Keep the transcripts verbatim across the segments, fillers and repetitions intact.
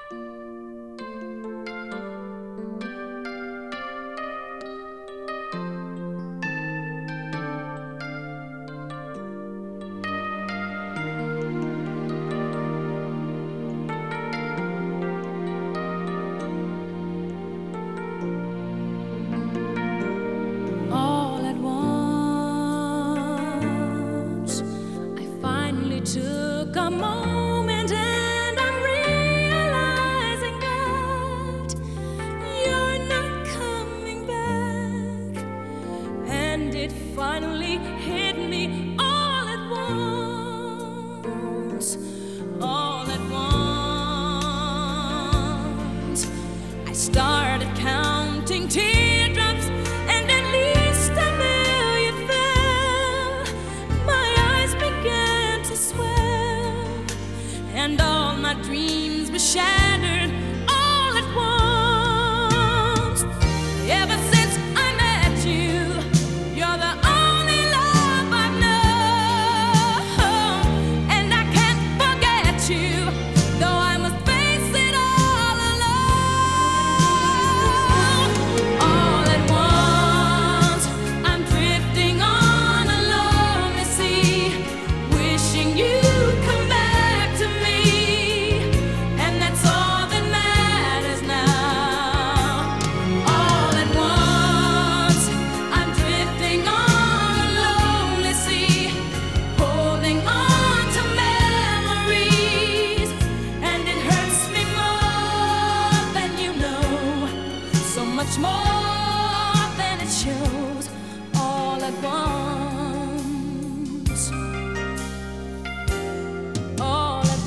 All at once, I finally took a moment and I'm realizing that you're not coming back. And it finally hit me all at once, all at once. I started counting teardrops, and at least a million fell. My eyes began to swell, and all my dreams were shattered all at once. Ever since I met you, you're the only love I've known, and I can't forget you, though I must face it all alone. All at once, I'm drifting on a lonely sea, wishing you'd come back to me, and that's all that matters now. All at once, I'm drifting on a lonely sea, holding on to memories, and it hurts me more than you know, so much more than it shows. All at once, all at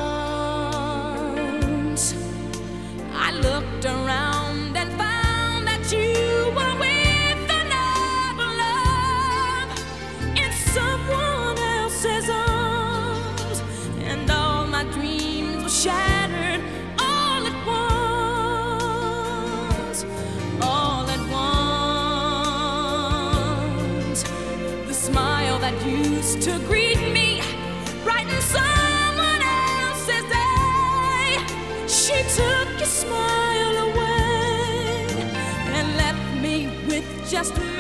once, I looked around and found that you were with another love in someone else's arms, and all my dreams were shattered all at once, all at once. The smile that used to greet me brightened someone else's day. She took your smile away and left me with just